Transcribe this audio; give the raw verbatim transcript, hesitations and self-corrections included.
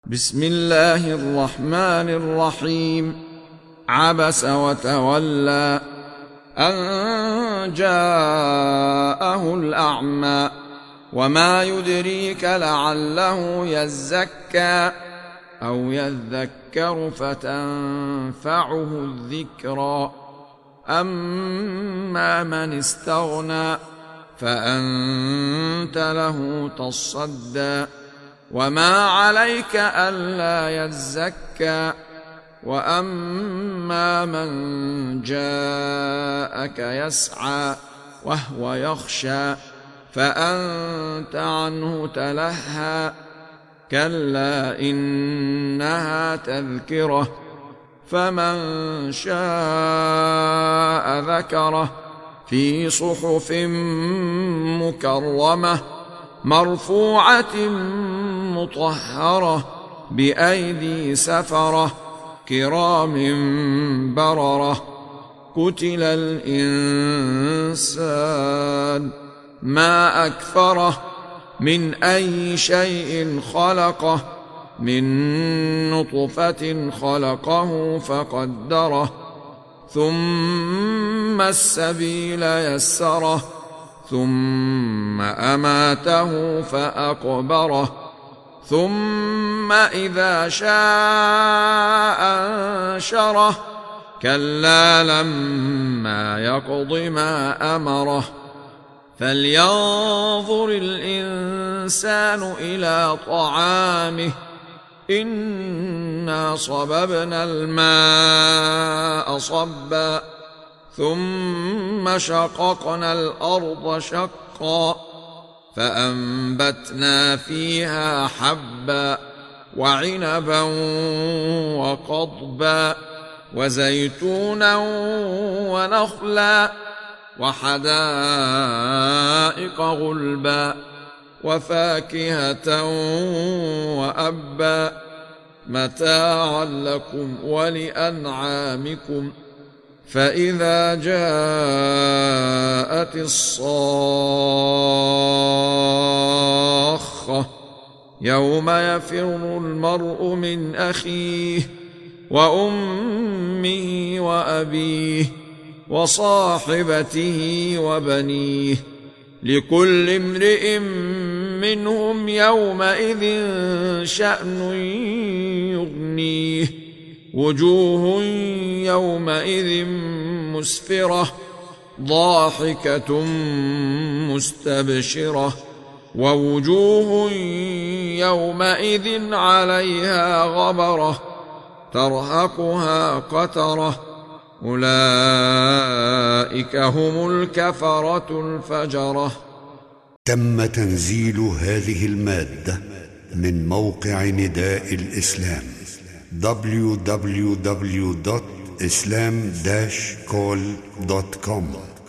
بسم الله الرحمن الرحيم. عبس وتولى أن جاءه الأعمى وما يدريك لعله يزكى أو يذكر فتنفعه الذكرى. أما من استغنى فأنت له تصدى وما عليك ألا يزكى. وأما من جاءك يسعى وهو يخشى فأنت عنه تلهى. كلا إنها تذكرة فمن شاء ذكره في صحف مكرمة مرفوعة مطهرة بأيدي سفرة كرام بررة. قتل الإنسان ما أكفره من أي شيء خلقه من نطفة خلقه فقدره ثم السبيل يسره ثم أماته فأقبره ثم إذا شاء أنشره. كلا لما يقض ما أمره. فلينظر الإنسان إلى طعامه إنا صببنا الماء صبا ثم شققنا الأرض شقا فأنبتنا فيها حبا وعنبا وقضبا وزيتونا ونخلا وحدائق غلبا وفاكهة وأبا متاعا لكم ولأنعامكم. فإذا جاءت الصاخة يوم يفر المرء من أخيه وأمه وأبيه وصاحبته وبنيه لكل امرئ منهم يومئذ شأن يغنيه. وجوه يومئذ مسفرة ضاحكة مستبشرة ووجوه يومئذ عليها غبرة ترهقها قترة. أولئك هم الكفرة الفجرة. تم تنزيل هذه المادة من موقع نداء الإسلام دبليو دبليو دبليو دوت إسلام داش كول دوت كوم.